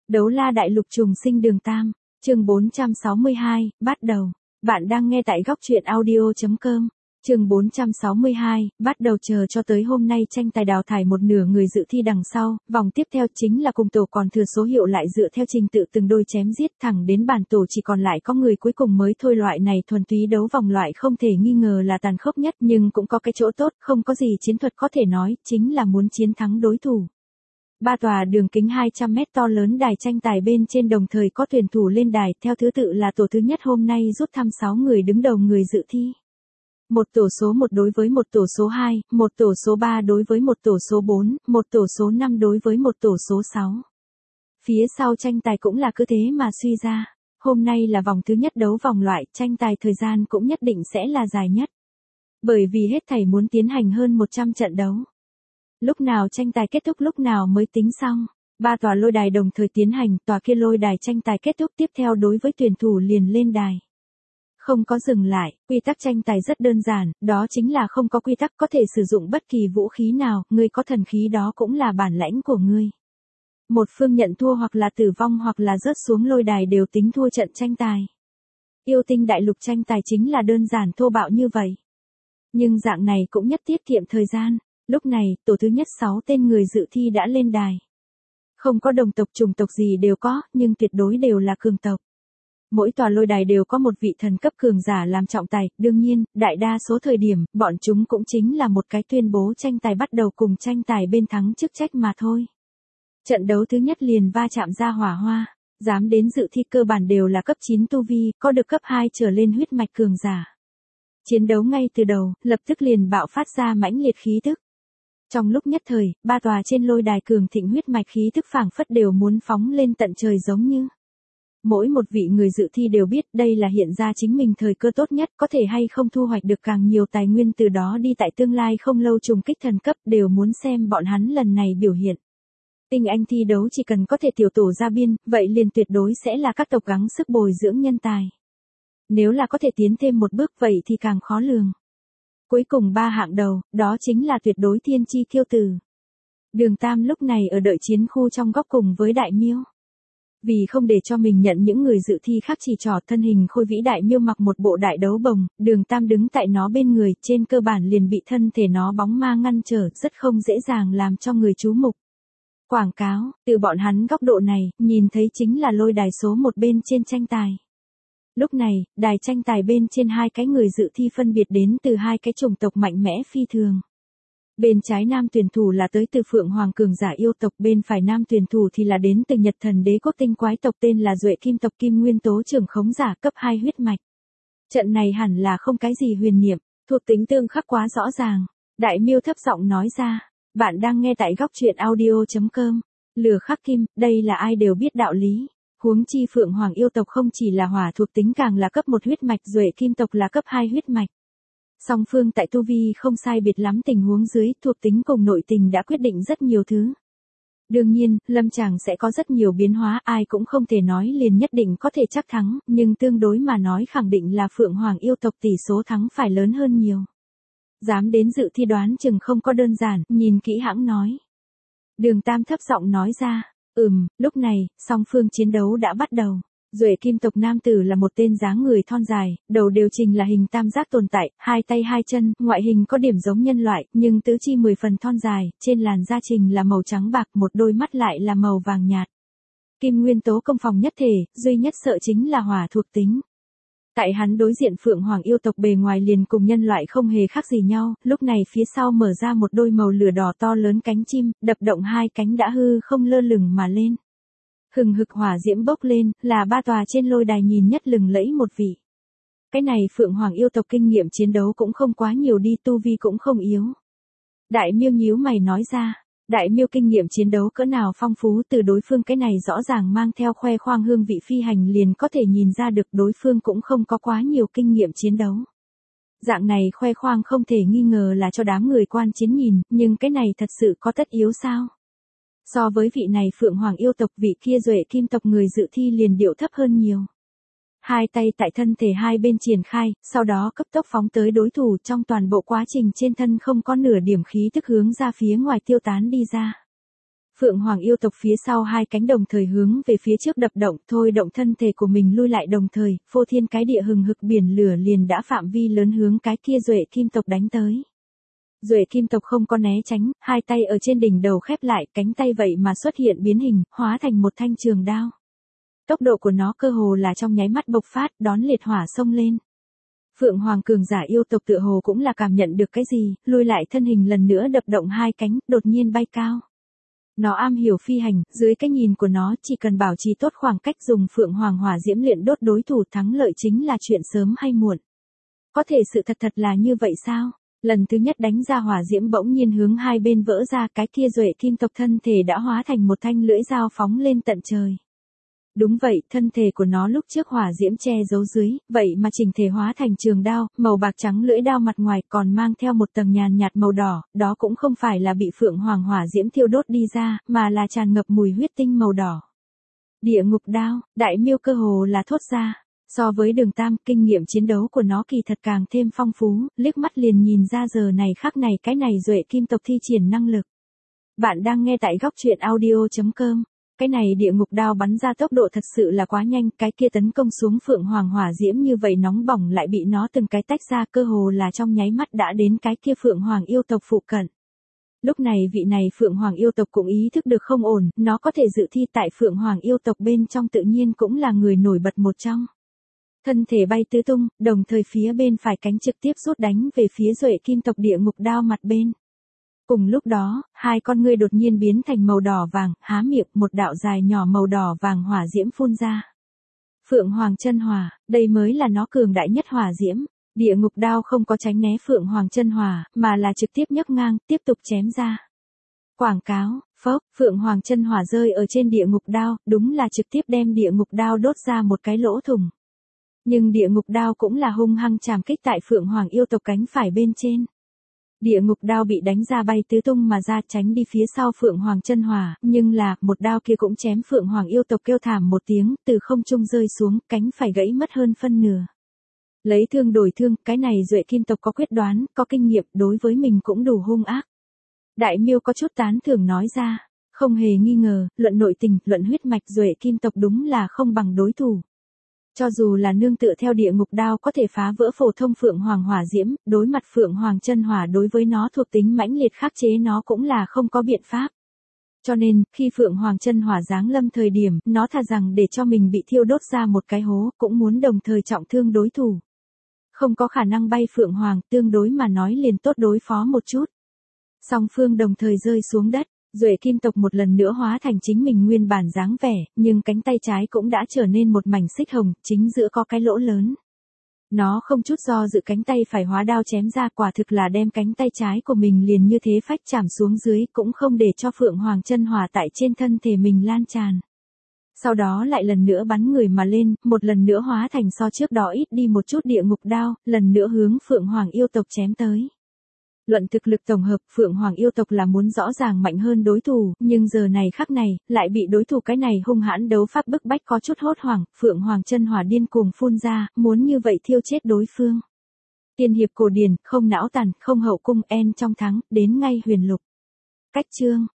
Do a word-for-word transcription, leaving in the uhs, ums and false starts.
Đấu la đại lục trùng sinh đường tam, chương bốn trăm sáu mươi hai, bắt đầu. Bạn đang nghe tại góc truyện audio chấm com. Chương bốn trăm sáu mươi hai, bắt đầu chờ cho tới hôm nay tranh tài đào thải một nửa người dự thi đằng sau, vòng tiếp theo chính là cùng tổ còn thừa số hiệu lại dựa theo trình tự từng đôi chém giết thẳng đến bản tổ chỉ còn lại có người cuối cùng mới thôi. Loại này thuần túy đấu vòng loại không thể nghi ngờ là tàn khốc nhất, nhưng cũng có cái chỗ tốt, không có gì chiến thuật có thể nói, chính là muốn chiến thắng đối thủ. Ba tòa đường kính hai trăm mét to lớn đài tranh tài bên trên đồng thời có tuyển thủ lên đài, theo thứ tự là tổ thứ nhất hôm nay rút thăm sáu người đứng đầu người dự thi. Một tổ số một đối với một tổ số hai, một tổ số ba đối với một tổ số bốn, một tổ số năm đối với một tổ số sáu. Phía sau tranh tài cũng là cứ thế mà suy ra. Hôm nay là vòng thứ nhất đấu vòng loại, tranh tài thời gian cũng nhất định sẽ là dài nhất. Bởi vì hết thảy muốn tiến hành hơn một trăm trận đấu. Lúc nào tranh tài kết thúc lúc nào mới tính xong. Ba tòa lôi đài đồng thời tiến hành, tòa kia lôi đài tranh tài kết thúc tiếp theo đối với tuyển thủ liền lên đài. Không có dừng lại, quy tắc tranh tài rất đơn giản, đó chính là không có quy tắc, có thể sử dụng bất kỳ vũ khí nào, ngươi có thần khí đó cũng là bản lãnh của ngươi. Một phương nhận thua hoặc là tử vong hoặc là rớt xuống lôi đài đều tính thua trận tranh tài. Yêu tinh đại lục tranh tài chính là đơn giản thô bạo như vậy. Nhưng dạng này cũng nhất tiết kiệm thời gian. Lúc này, tổ thứ nhất sáu tên người dự thi đã lên đài. Không có đồng tộc chủng tộc gì đều có, nhưng tuyệt đối đều là cường tộc. Mỗi tòa lôi đài đều có một vị thần cấp cường giả làm trọng tài, đương nhiên, đại đa số thời điểm, bọn chúng cũng chính là một cái tuyên bố tranh tài bắt đầu cùng tranh tài bên thắng chức trách mà thôi. Trận đấu thứ nhất liền va chạm ra hỏa hoa, dám đến dự thi cơ bản đều là cấp chín tu vi, có được cấp hai trở lên huyết mạch cường giả. Chiến đấu ngay từ đầu, lập tức liền bạo phát ra mãnh liệt khí tức. Trong lúc nhất thời, ba tòa trên lôi đài cường thịnh huyết mạch khí tức phảng phất đều muốn phóng lên tận trời giống như. Mỗi một vị người dự thi đều biết đây là hiện ra chính mình thời cơ tốt nhất, có thể hay không thu hoạch được càng nhiều tài nguyên từ đó đi tại tương lai không lâu trùng kích thần cấp, đều muốn xem bọn hắn lần này biểu hiện. Tinh anh thi đấu chỉ cần có thể tiểu tổ ra biên, vậy liền tuyệt đối sẽ là các tộc gắng sức bồi dưỡng nhân tài. Nếu là có thể tiến thêm một bước vậy thì càng khó lường. Cuối cùng ba hạng đầu, đó chính là tuyệt đối thiên chi kiêu tử. Đường Tam lúc này ở đợi chiến khu trong góc cùng với Đại Miêu. Vì không để cho mình nhận những người dự thi khác chỉ trỏ, thân hình khôi vĩ Đại Miêu mặc một bộ đại đấu bồng, Đường Tam đứng tại nó bên người, trên cơ bản liền bị thân thể nó bóng ma ngăn trở, rất không dễ dàng làm cho người chú mục. Quảng cáo, từ bọn hắn góc độ này, nhìn thấy chính là lôi đài số một bên trên tranh tài. Lúc này, đài tranh tài bên trên hai cái người dự thi phân biệt đến từ hai cái chủng tộc mạnh mẽ phi thường. Bên trái nam tuyển thủ là tới từ Phượng Hoàng cường giả yêu tộc, bên phải nam tuyển thủ thì là đến từ Nhật Thần Đế quốc tinh quái tộc tên là Duệ Kim tộc Kim Nguyên Tố trưởng khống giả cấp hai huyết mạch. Trận này hẳn là không cái gì huyền niệm, thuộc tính tương khắc quá rõ ràng. Đại Miêu thấp giọng nói ra, bạn đang nghe tại góc truyện audio chấm com. Lửa khắc kim, đây là ai đều biết đạo lý. Huống chi Phượng Hoàng yêu tộc không chỉ là hỏa thuộc tính càng là cấp một huyết mạch, Duệ Kim tộc là cấp hai huyết mạch. Song phương tại tu vi không sai biệt lắm tình huống dưới, thuộc tính cùng nội tình đã quyết định rất nhiều thứ. Đương nhiên, lâm tràng sẽ có rất nhiều biến hóa, ai cũng không thể nói liền nhất định có thể chắc thắng, nhưng tương đối mà nói khẳng định là Phượng Hoàng yêu tộc tỷ số thắng phải lớn hơn nhiều. Dám đến dự thi đoán chừng không có đơn giản, nhìn kỹ hãng nói. Đường Tam thấp giọng nói ra. Ừm, lúc này, song phương chiến đấu đã bắt đầu. Duệ Kim tộc nam tử là một tên dáng người thon dài, đầu điều chỉnh là hình tam giác tồn tại, hai tay hai chân, ngoại hình có điểm giống nhân loại, nhưng tứ chi mười phần thon dài, trên làn da trình là màu trắng bạc, một đôi mắt lại là màu vàng nhạt. Kim Nguyên Tố công phòng nhất thể, duy nhất sợ chính là hỏa thuộc tính. Tại hắn đối diện Phượng Hoàng yêu tộc bề ngoài liền cùng nhân loại không hề khác gì nhau, lúc này phía sau mở ra một đôi màu lửa đỏ to lớn cánh chim, đập động hai cánh đã hư không lơ lửng mà lên. Hừng hực hỏa diễm bốc lên, là ba tòa trên lôi đài nhìn nhất lừng lẫy một vị. Cái này Phượng Hoàng yêu tộc kinh nghiệm chiến đấu cũng không quá nhiều đi, tu vi cũng không yếu. Đại Miêu nhíu mày nói ra. Đại Miêu kinh nghiệm chiến đấu cỡ nào phong phú, từ đối phương cái này rõ ràng mang theo khoe khoang hương vị phi hành liền có thể nhìn ra được đối phương cũng không có quá nhiều kinh nghiệm chiến đấu. Dạng này khoe khoang không thể nghi ngờ là cho đám người quan chiến nhìn, nhưng cái này thật sự có tất yếu sao? So với vị này Phượng Hoàng yêu tộc, vị kia Duệ Kim tộc người dự thi liền điệu thấp hơn nhiều. Hai tay tại thân thể hai bên triển khai, sau đó cấp tốc phóng tới đối thủ, trong toàn bộ quá trình trên thân không có nửa điểm khí tức hướng ra phía ngoài tiêu tán đi ra. Phượng Hoàng yêu tộc phía sau hai cánh đồng thời hướng về phía trước đập động, thôi động thân thể của mình lui lại, đồng thời, phô thiên cái địa hừng hực biển lửa liền đã phạm vi lớn hướng cái kia Duệ Kim tộc đánh tới. Duệ Kim tộc không có né tránh, hai tay ở trên đỉnh đầu khép lại, cánh tay vậy mà xuất hiện biến hình, hóa thành một thanh trường đao. Tốc độ của nó cơ hồ là trong nháy mắt bộc phát, đón liệt hỏa xông lên. Phượng Hoàng cường giả yêu tộc tựa hồ cũng là cảm nhận được cái gì, lùi lại thân hình lần nữa đập động hai cánh, đột nhiên bay cao. Nó am hiểu phi hành, dưới cái nhìn của nó chỉ cần bảo trì tốt khoảng cách dùng Phượng Hoàng hỏa diễm luyện đốt đối thủ, thắng lợi chính là chuyện sớm hay muộn. Có thể sự thật thật là như vậy sao? Lần thứ nhất đánh ra hỏa diễm bỗng nhiên hướng hai bên vỡ ra, cái kia Duệ Kim tộc thân thể đã hóa thành một thanh lưỡi dao phóng lên tận trời. Đúng vậy, thân thể của nó lúc trước hỏa diễm che giấu dưới, vậy mà chỉnh thể hóa thành trường đao, màu bạc trắng lưỡi đao mặt ngoài còn mang theo một tầng nhàn nhạt màu đỏ, đó cũng không phải là bị Phượng Hoàng hỏa diễm thiêu đốt đi ra, mà là tràn ngập mùi huyết tinh màu đỏ. Địa ngục đao, Đại Miêu cơ hồ là thốt ra. So với Đường Tam, kinh nghiệm chiến đấu của nó kỳ thật càng thêm phong phú, liếc mắt liền nhìn ra giờ này khắc này cái này Duệ Kim tộc thi triển năng lực. Bạn đang nghe tại góc truyện audio chấm com. Cái này địa ngục đao bắn ra tốc độ thật sự là quá nhanh, cái kia tấn công xuống Phượng Hoàng hỏa diễm như vậy nóng bỏng lại bị nó từng cái tách ra, cơ hồ là trong nháy mắt đã đến cái kia Phượng Hoàng yêu tộc phụ cận. Lúc này vị này Phượng Hoàng yêu tộc cũng ý thức được không ổn, nó có thể dự thi tại Phượng Hoàng yêu tộc bên trong tự nhiên cũng là người nổi bật một trong. Thân thể bay tứ tung, đồng thời phía bên phải cánh trực tiếp rút đánh về phía Duệ Kim tộc địa ngục đao mặt bên. Cùng lúc đó, hai con ngươi đột nhiên biến thành màu đỏ vàng, há miệng, một đạo dài nhỏ màu đỏ vàng hỏa diễm phun ra. Phượng Hoàng chân hỏa, đây mới là nó cường đại nhất hỏa diễm. Địa ngục đao không có tránh né Phượng Hoàng chân hỏa, mà là trực tiếp nhấc ngang, tiếp tục chém ra. Quảng cáo, phốc, Phượng Hoàng chân hỏa rơi ở trên địa ngục đao, đúng là trực tiếp đem địa ngục đao đốt ra một cái lỗ thủng. Nhưng địa ngục đao cũng là hung hăng chạm kích tại Phượng Hoàng yêu tộc cánh phải bên trên. Địa ngục đao bị đánh ra bay tứ tung mà ra, tránh đi phía sau Phượng Hoàng chân hỏa, nhưng là, một đao kia cũng chém Phượng Hoàng yêu tộc kêu thảm một tiếng, từ không trung rơi xuống, cánh phải gãy mất hơn phân nửa. Lấy thương đổi thương, cái này Duệ Kim tộc có quyết đoán, có kinh nghiệm, đối với mình cũng đủ hung ác. Đại Miêu có chút tán thưởng nói ra, không hề nghi ngờ, luận nội tình, luận huyết mạch Duệ Kim tộc đúng là không bằng đối thủ. Cho dù là nương tựa theo địa ngục đao có thể phá vỡ phổ thông Phượng Hoàng hỏa diễm, đối mặt Phượng Hoàng chân hỏa đối với nó thuộc tính mãnh liệt khắc chế nó cũng là không có biện pháp. Cho nên, khi Phượng Hoàng chân hỏa giáng lâm thời điểm, nó thà rằng để cho mình bị thiêu đốt ra một cái hố, cũng muốn đồng thời trọng thương đối thủ. Không có khả năng bay Phượng Hoàng, tương đối mà nói liền tốt đối phó một chút. Song phương đồng thời rơi xuống đất. Duệ Kim tộc một lần nữa hóa thành chính mình nguyên bản dáng vẻ, nhưng cánh tay trái cũng đã trở nên một mảnh xích hồng, chính giữa có cái lỗ lớn. Nó không chút do dự cánh tay phải hóa đao chém ra, quả thực là đem cánh tay trái của mình liền như thế phách chạm xuống dưới, cũng không để cho Phượng Hoàng chân hỏa tại trên thân thể mình lan tràn. Sau đó lại lần nữa bắn người mà lên, một lần nữa hóa thành so trước đó ít đi một chút địa ngục đao, lần nữa hướng Phượng Hoàng yêu tộc chém tới. Luận thực lực tổng hợp, Phượng Hoàng yêu tộc là muốn rõ ràng mạnh hơn đối thủ, nhưng giờ này khắc này, lại bị đối thủ cái này hung hãn đấu pháp bức bách có chút hốt hoảng, Phượng Hoàng chân hỏa điên cuồng phun ra, muốn như vậy thiêu chết đối phương. Tiên hiệp cổ điển, không não tàn, không hậu cung, en trong thắng, đến ngay huyền lục. Cách chương,